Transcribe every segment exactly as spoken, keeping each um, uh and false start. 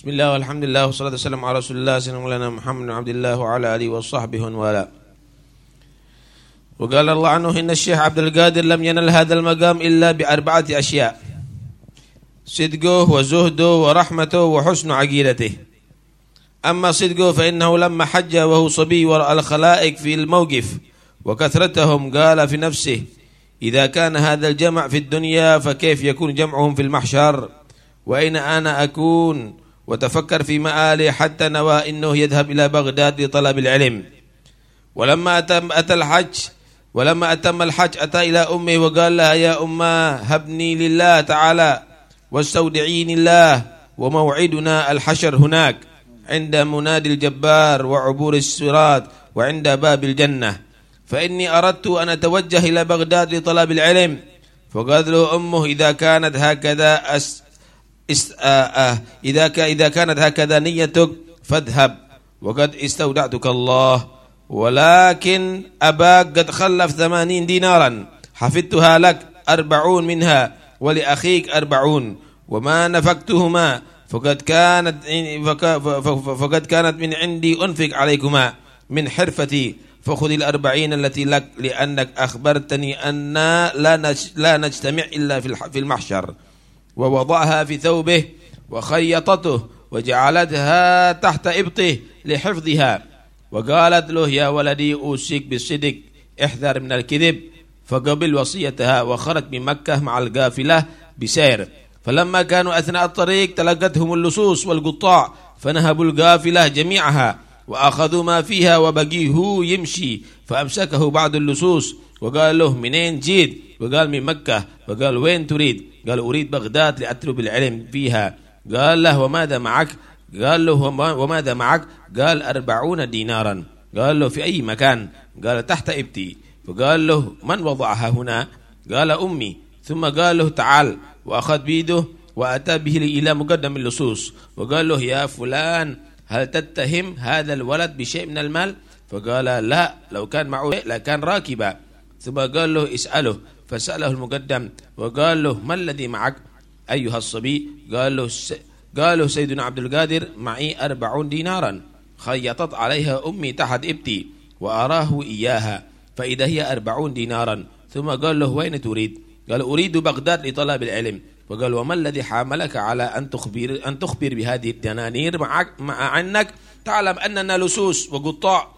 Bismillah, alhamdulillah, wassalatu wassalamu ala rasulillah sayyidina Muhammad abdillah wa ala alihi wa sahbihi wa wala. Wa qala Allah anhu inna Syekh Abdul Qadir lam yanal hadzal maqam illa bi arba'ati asya'. Sidquhu wa zuhduhu wa rahmatuhu wa husnu aqidatihi. Amma sidquhu fa innahu lamma hajja wa huwa sabiy wa al khalaiq fi al mawqif wa kathratuhum qala fi nafsihi idza kana hadzal jam' fi ad-dunya fa kayf yakun jam'uhum fi al mahshar wa aina ana akun. وتفكر في مآله حتى نوى إنه يذهب إلى بغداد لطلب العلم. ولما أتم أتى الحج ولما أتم الحج أتى إلى أمه وقال لها يا أمه هبني لله تعالى واستودعيني الله وموعدنا الحشر هناك عند منادي الجبار وعبور الصراط وعند باب الجنة فإني أردت أن أتوجه إلى بغداد لطلب العلم. فقال له أمه إذا كانت هكذا أس إذا إذا كانت هكذا نيتك فاذهب وقد استودعتك الله ولكن أباك قد خلف ثمانين دينارا حفظتها لك أربعون منها ولأخيك أربعون وما نفقتهما فقد كانت فقد كانت من عندي أنفق عليكما من حرفتي فخذ الأربعين التي لك لأنك أخبرتني أن لا نجتمع إلا في المحشر. ووضعها في ثوبه وخيطته وجعلتها تحت إبطه لحفظها وقالت له يا ولدي أوصيك بالصدق احذر من الكذب فقبل وصيتها وخرج من مكة مع القافلة بسير. فلما كانوا أثناء الطريق تلقتهم اللصوص والقطاع فنهبوا القافلة جميعها وأخذوا ما فيها وبقيه يمشي فأمسكه بعض اللصوص وقال له منين جيت؟ وقال من مكة. وقال وين تريد؟ قال أريد بغداد لأطلب العلم فيها. قال له وماذا معك؟ قال له وماذا معك؟ قال أربعون دينارا. قال له في أي مكان؟ قال تحت إبتي. فقال له من وضعها هنا؟ قال أمي. ثم قال له تعال وأخذ بيده وأتى به إلى مقدم اللصوص وقال له يا فلان هل تتهم هذا الولد بشيء من المال؟ فقال لا لو كان معه لكان راكبا. ثم قال له اسأله فسأله المقدم وقال له ما الذي معك أيها الصبي؟ قال له س... قال له سيدنا عبد القادر معي أربعون دينارا خيطت عليها أمي تحت إبتي وأراه إياها فإذا هي أربعون دينارا. ثم قال له وين تريد؟ قال أريد بغداد لطلب العلم. وقال وما الذي حاملك على أن تخبر أن تخبر بهذه الدنانير معك مع عنك تعلم أننا لصوص وقطاع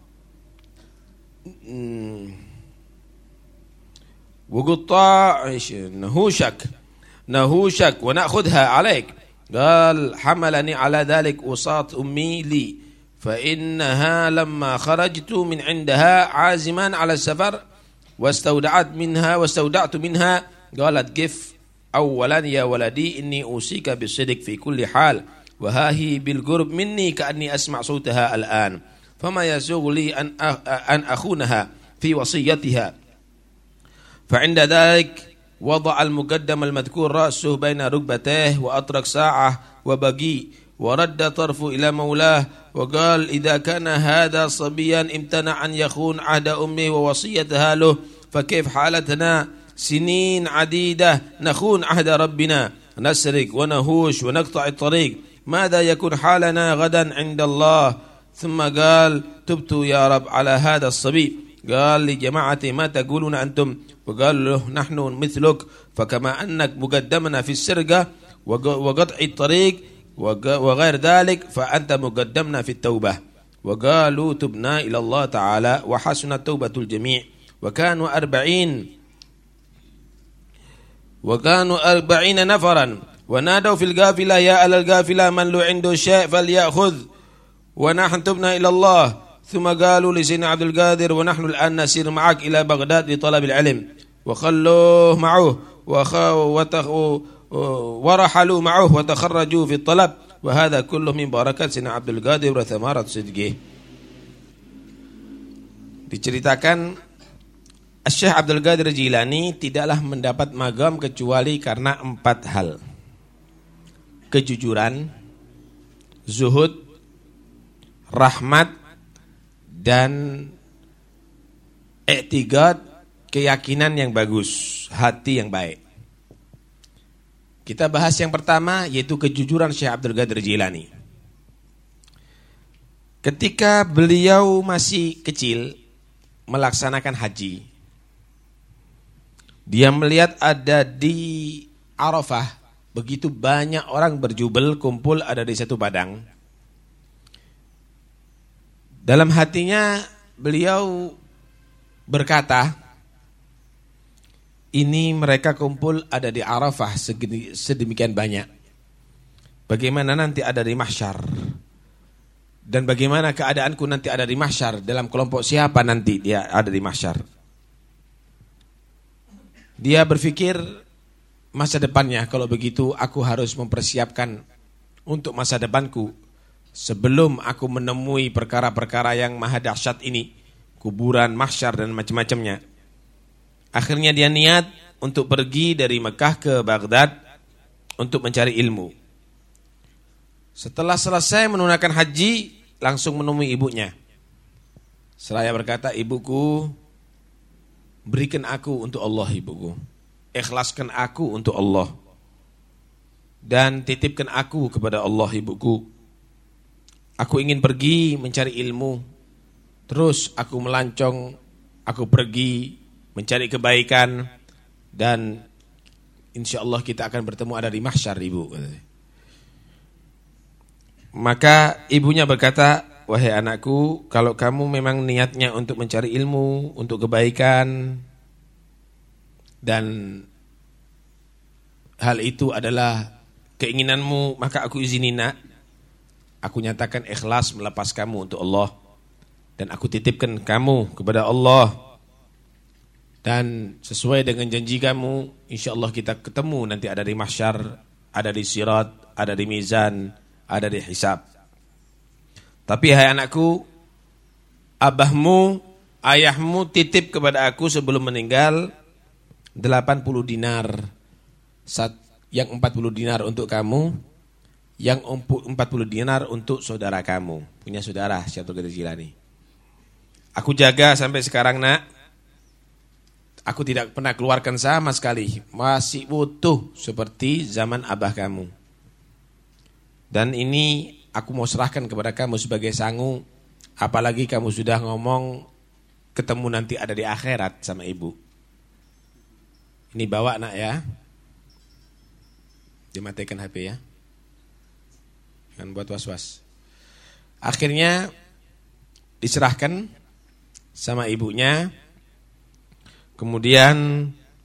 وقطاع ايش نهوشك نهوشك ونأخذها عليك. قال حملني على ذلك وصات أمي لي فإنها لما خرجت من عندها عازما على السفر واستودعت منها واستودعت منها قالت قف أولا يا ولدي إني أوصيك بالصدق في كل حال وها هي بالقرب مني كأني أسمع صوتها الآن فما يسوغ لي أن أن أخونها في وصيتها. فعند ذلك وضع المقدم المذكور رأسه بين ركبتيه وأطرق ساعة وبقي ورد طرفه إلى مولاه وقال إذا كان هذا صبيا امتنع أن يخون عهد أمه ووصيتها له فكيف حالتنا سنين عديدة نخون عهد ربنا نسرق ونهوش ونقطع الطريق ماذا يكون حالنا غدا عند الله. ثم قال تبت يا رب على هذا الصبي. قال لجماعة ما تقولون أنتم؟ وقال له نحن مثلك فكما أنك مقدمنا في السرقة وقطع الطريق وغير ذلك فأنت مقدمنا في التوبة. وقالوا تبنا إلى الله تعالى وحسنت توبة الجميع. وكانوا أربعين وكانوا أربعين نفرا ونادوا في القافلة يا أهل القافلة من له عنده شيء فليأخذ ونحن تبنا إلى الله. ثم قالوا لسيدنا عبد القادر ونحن الآن نسير معك إلى بغداد لطلب العلم وخلوه معه وتخ... ورحلوا معه وتخرجوا في الطلب وهذا كله من بركة سيدنا عبد القادر وثمرة صدقه. Diceritakan Syekh Abdul Qadir Jilani tidaklah mendapat magam kecuali karena empat hal: kejujuran, zuhud, rahmat, dan i'tiqad, keyakinan yang bagus, hati yang baik. Kita bahas yang pertama, yaitu kejujuran Syekh Abdul Qadir Jilani. Ketika beliau masih kecil melaksanakan haji, dia melihat ada di Arafah begitu banyak orang berjubel kumpul ada di satu padang. Dalam hatinya beliau berkata, ini mereka kumpul ada di Arafah sedemikian banyak. Bagaimana nanti ada di mahsyar? Dan bagaimana keadaanku nanti ada di mahsyar? Dalam kelompok siapa nanti dia ada di mahsyar? Dia berpikir masa depannya, kalau begitu aku harus mempersiapkan untuk masa depanku sebelum aku menemui perkara-perkara yang maha dahsyat ini, kuburan, mahsyar dan macam-macamnya. Akhirnya dia niat untuk pergi dari Mekah ke Baghdad untuk mencari ilmu. Setelah selesai menunaikan haji, langsung menemui ibunya. Seraya berkata, ibuku, berikan aku untuk Allah, ibuku. Ikhlaskan aku untuk Allah. Dan titipkan aku kepada Allah, ibuku. Aku ingin pergi mencari ilmu. Terus aku melancong, aku pergi mencari kebaikan, dan insya Allah kita akan bertemu ada di mahsyar, ibu. Maka ibunya berkata, wahai anakku, kalau kamu memang niatnya untuk mencari ilmu, untuk kebaikan, dan hal itu adalah keinginanmu, maka aku izini nak, aku nyatakan ikhlas melepas kamu untuk Allah, dan aku titipkan kamu kepada Allah. Dan sesuai dengan janji kamu, insya Allah kita ketemu nanti ada di mahsyar, ada di sirat, ada di mizan, ada di hisab. Tapi hai anakku, abahmu, ayahmu titip kepada aku sebelum meninggal delapan puluh dinar. Yang empat puluh dinar untuk kamu, yang empat puluh dinar untuk saudara kamu. Punya saudara, Syekh Abdul Qadir Jilani. Aku jaga sampai sekarang nak. Aku tidak pernah keluarkan sama sekali. Masih utuh seperti zaman abah kamu. Dan ini aku mau serahkan kepada kamu sebagai sangu. Apalagi kamu sudah ngomong ketemu nanti ada di akhirat sama ibu. Ini bawa nak ya. Dimatikan H P ya. Jangan buat was-was. Akhirnya diserahkan sama ibunya. Kemudian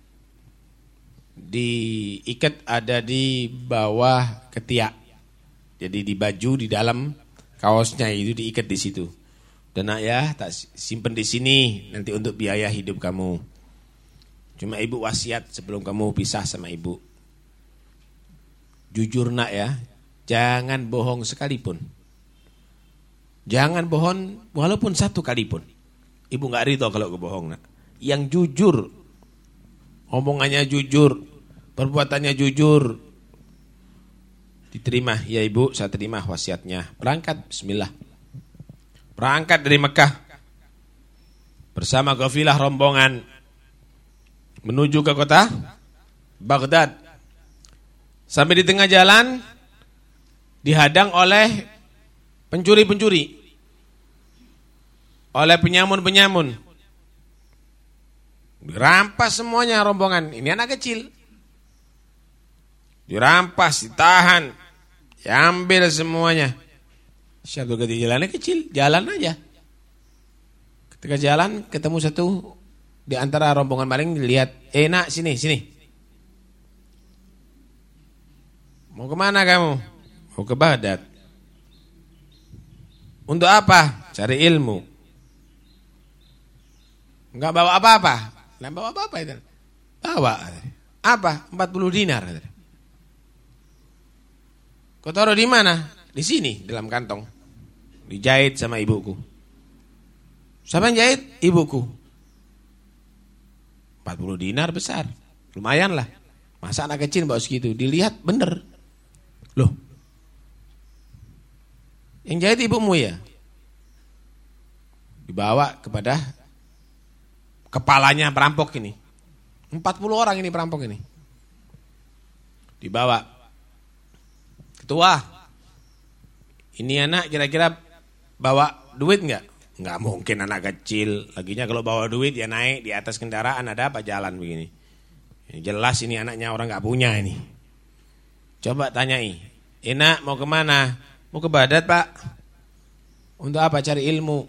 diikat ada di bawah ketiak. Jadi di baju di dalam kaosnya itu diikat di situ. Dan nak ya, tak simpen di sini nanti untuk biaya hidup kamu. Cuma ibu wasiat sebelum kamu pisah sama ibu. Jujur nak ya, jangan bohong sekalipun. Jangan bohong walaupun satu kali pun. Ibu enggak ridho kalau kebohong nak. Yang jujur, omongannya jujur, perbuatannya jujur, diterima. Ya ibu, saya terima wasiatnya. Berangkat, bismillah. Berangkat dari Mekah bersama kafilah rombongan menuju ke kota Baghdad. Sampai di tengah jalan dihadang oleh pencuri-pencuri, oleh penyamun-penyamun. Dirampas semuanya rombongan. Ini anak kecil. Dirampas, ditahan, diambil semuanya. Syekh Abdul Qadir Jilani kecil, jalan aja. Ketika jalan ketemu satu di antara rombongan maling, dilihat, "Eh nak, sini, sini." "Mau kemana kamu?" "Mau ke Baghdad." "Untuk apa?" "Cari ilmu." "Enggak bawa apa-apa." "Enggak bawa apa-apa itu." "Bawa." "Apa?" empat puluh dinar." "Kau taruh di mana?" "Di sini, dalam kantong." Dijahit sama ibuku. Siapa yang jahit? Ibuku. empat puluh dinar besar. Lumayan lah. Masa anak kecil bawa segitu? Dilihat bener. Loh. Yang jahit ibumu ya? Dibawa kepada kepalanya perampok ini. empat puluh orang ini perampok ini. Dibawa. Ketua, ini anak kira-kira bawa duit enggak? Enggak mungkin anak kecil. Laginya kalau bawa duit ya naik di atas kendaraan, ada apa jalan begini. Jelas ini anaknya orang enggak punya ini. Coba tanyai, enak mau kemana? Mau ke Badat pak. Untuk apa? Cari ilmu.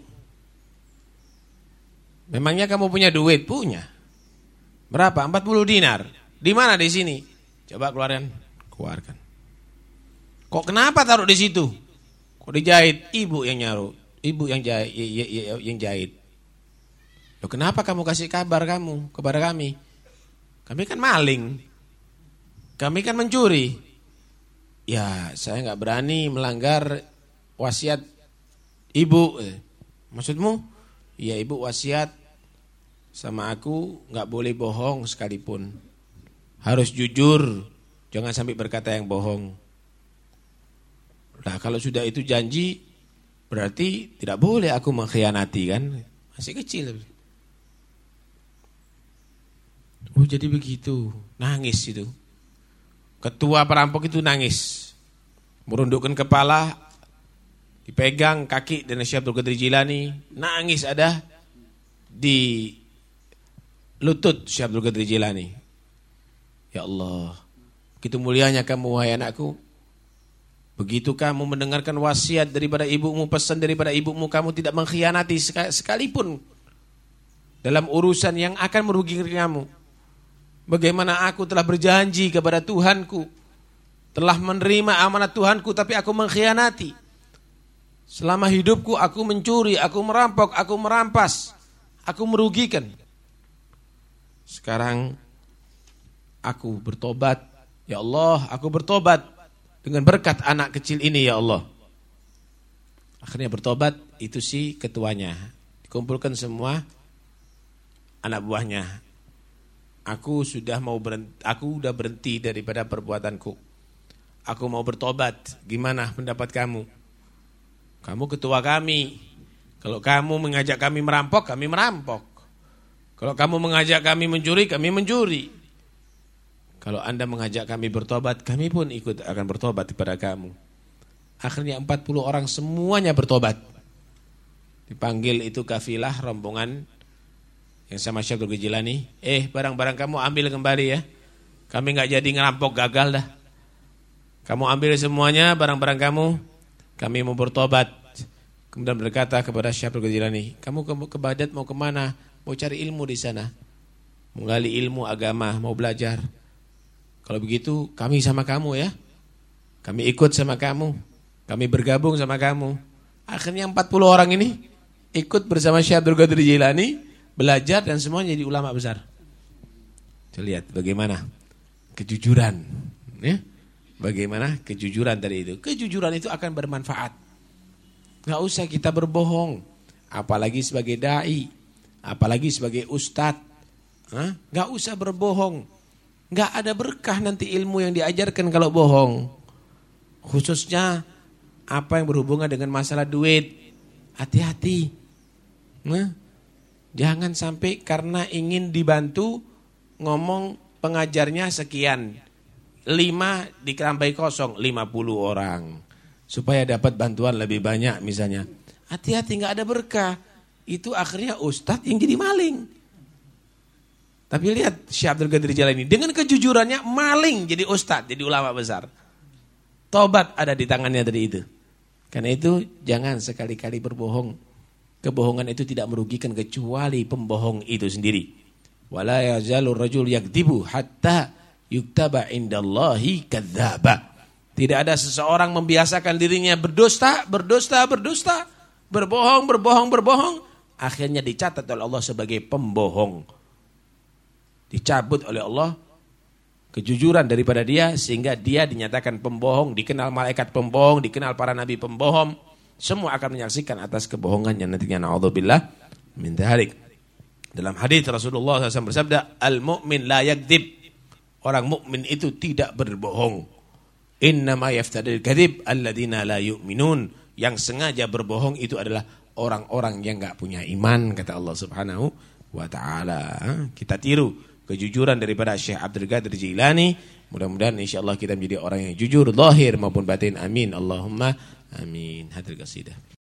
Memangnya kamu punya duit? Punya. Berapa? empat puluh dinar. Di mana di sini? Coba keluarkan. Keluarkan. Kok kenapa taruh di situ? Kok dijahit? Ibu yang nyaruh. Ibu yang jahit, yang jahit. Loh, kenapa kamu kasih kabar kamu kepada kami? Kami kan maling. Kami kan mencuri. Ya, saya nggak berani melanggar wasiat ibu. Eh, maksudmu? Ya, ibu wasiat sama aku nggak boleh bohong sekalipun. Harus jujur. Jangan sampai berkata yang bohong. Nah, kalau sudah itu janji, berarti tidak boleh aku mengkhianati kan? Masih kecil. Oh jadi begitu. Nangis itu. Ketua perampok itu nangis. Merundukkan kepala. Dipegang kaki dan Syekh Abdul Qadir Jilani. Nangis ada di lutut Syekh Abdul Qadir Jilani. Ya Allah. Begitu mulianya kamu wahai anakku. Begitu kamu mendengarkan wasiat daripada ibumu, pesan daripada ibumu, kamu tidak mengkhianati sekalipun dalam urusan yang akan merugikan kamu. Bagaimana aku telah berjanji kepada Tuhanku, telah menerima amanat Tuhanku, tapi aku mengkhianati. Selama hidupku aku mencuri, aku merampok, aku merampas, aku merugikan. Sekarang aku bertobat, ya Allah, aku bertobat. Dengan berkat anak kecil ini ya Allah. Akhirnya bertobat, itu si ketuanya. Dikumpulkan semua anak buahnya. Aku sudah mau berhenti, aku sudah berhenti daripada perbuatanku. Aku mau bertobat. Gimana pendapat kamu? Kamu ketua kami. Kalau kamu mengajak kami merampok, kami merampok. Kalau kamu mengajak kami mencuri, kami mencuri. Kalau Anda mengajak kami bertobat, kami pun ikut akan bertobat kepada kamu. Akhirnya empat puluh orang semuanya bertobat. Dipanggil itu kafilah rombongan yang sama Syekh Abdul Qadir Jilani. Eh, barang-barang kamu ambil kembali ya. Kami enggak jadi ngerampok, gagal dah. Kamu ambil semuanya barang-barang kamu. Kami mau bertobat. Kemudian berkata kepada Syekh Abdul Qadir Jilani, kamu ke, ke Badat mau kemana? Mau cari ilmu di sana. Menggali ilmu agama, mau belajar. Kalau begitu kami sama kamu ya. Kami ikut sama kamu. Kami bergabung sama kamu. Akhirnya empat puluh orang ini ikut bersama Syekh Abdul Qadir Jilani, belajar dan semuanya jadi ulama besar. Kita lihat bagaimana kejujuran ya. Bagaimana kejujuran tadi itu. Kejujuran itu akan bermanfaat. Gak usah kita berbohong. Apalagi sebagai da'i. Apalagi sebagai ustadz. Hah? Gak usah berbohong. Gak ada berkah nanti ilmu yang diajarkan kalau bohong. Khususnya apa yang berhubungan dengan masalah duit. Hati-hati. Nah, jangan sampai karena ingin dibantu ngomong pengajarnya sekian. Lima dikerampai kosong, lima puluh orang. Supaya dapat bantuan lebih banyak misalnya. Hati-hati gak ada berkah. Itu akhirnya ustadz yang jadi maling. Tapi lihat Syekh Abdul Qadir Jilani dengan kejujurannya maling jadi ustadz, jadi ulama besar. Tobat ada di tangannya dari itu. Karena itu jangan sekali-kali berbohong. Kebohongan itu tidak merugikan kecuali pembohong itu sendiri. Wala yazalur rajul yakdzibu hatta yuktaba indallahi kadzdzaba. Tidak ada seseorang membiasakan dirinya berdusta, berdusta, berdusta, berbohong, berbohong, berbohong, akhirnya dicatat oleh Allah sebagai pembohong. Dicabut oleh Allah kejujuran daripada dia sehingga dia dinyatakan pembohong, dikenal malaikat pembohong, dikenal para nabi pembohong. Semua akan menyaksikan atas kebohongannya nantinya. Na'udzubillah min dzalik. Dalam hadis Rasulullah shallallahu alaihi wasallam bersabda, al-mu'min la yakdzib. Orang mukmin itu tidak berbohong. Innama yaftadil kadzib alladzina la yu'minun. Yang sengaja berbohong itu adalah orang-orang yang enggak punya iman, kata Allah Subhanahu wa taala. Kita tiru kejujuran daripada Syekh Abdul Qadir Jilani Mudah-mudahan insyaallah kita menjadi orang yang jujur zahir maupun batin. Amin. Allahumma amin. Hadril qasidah.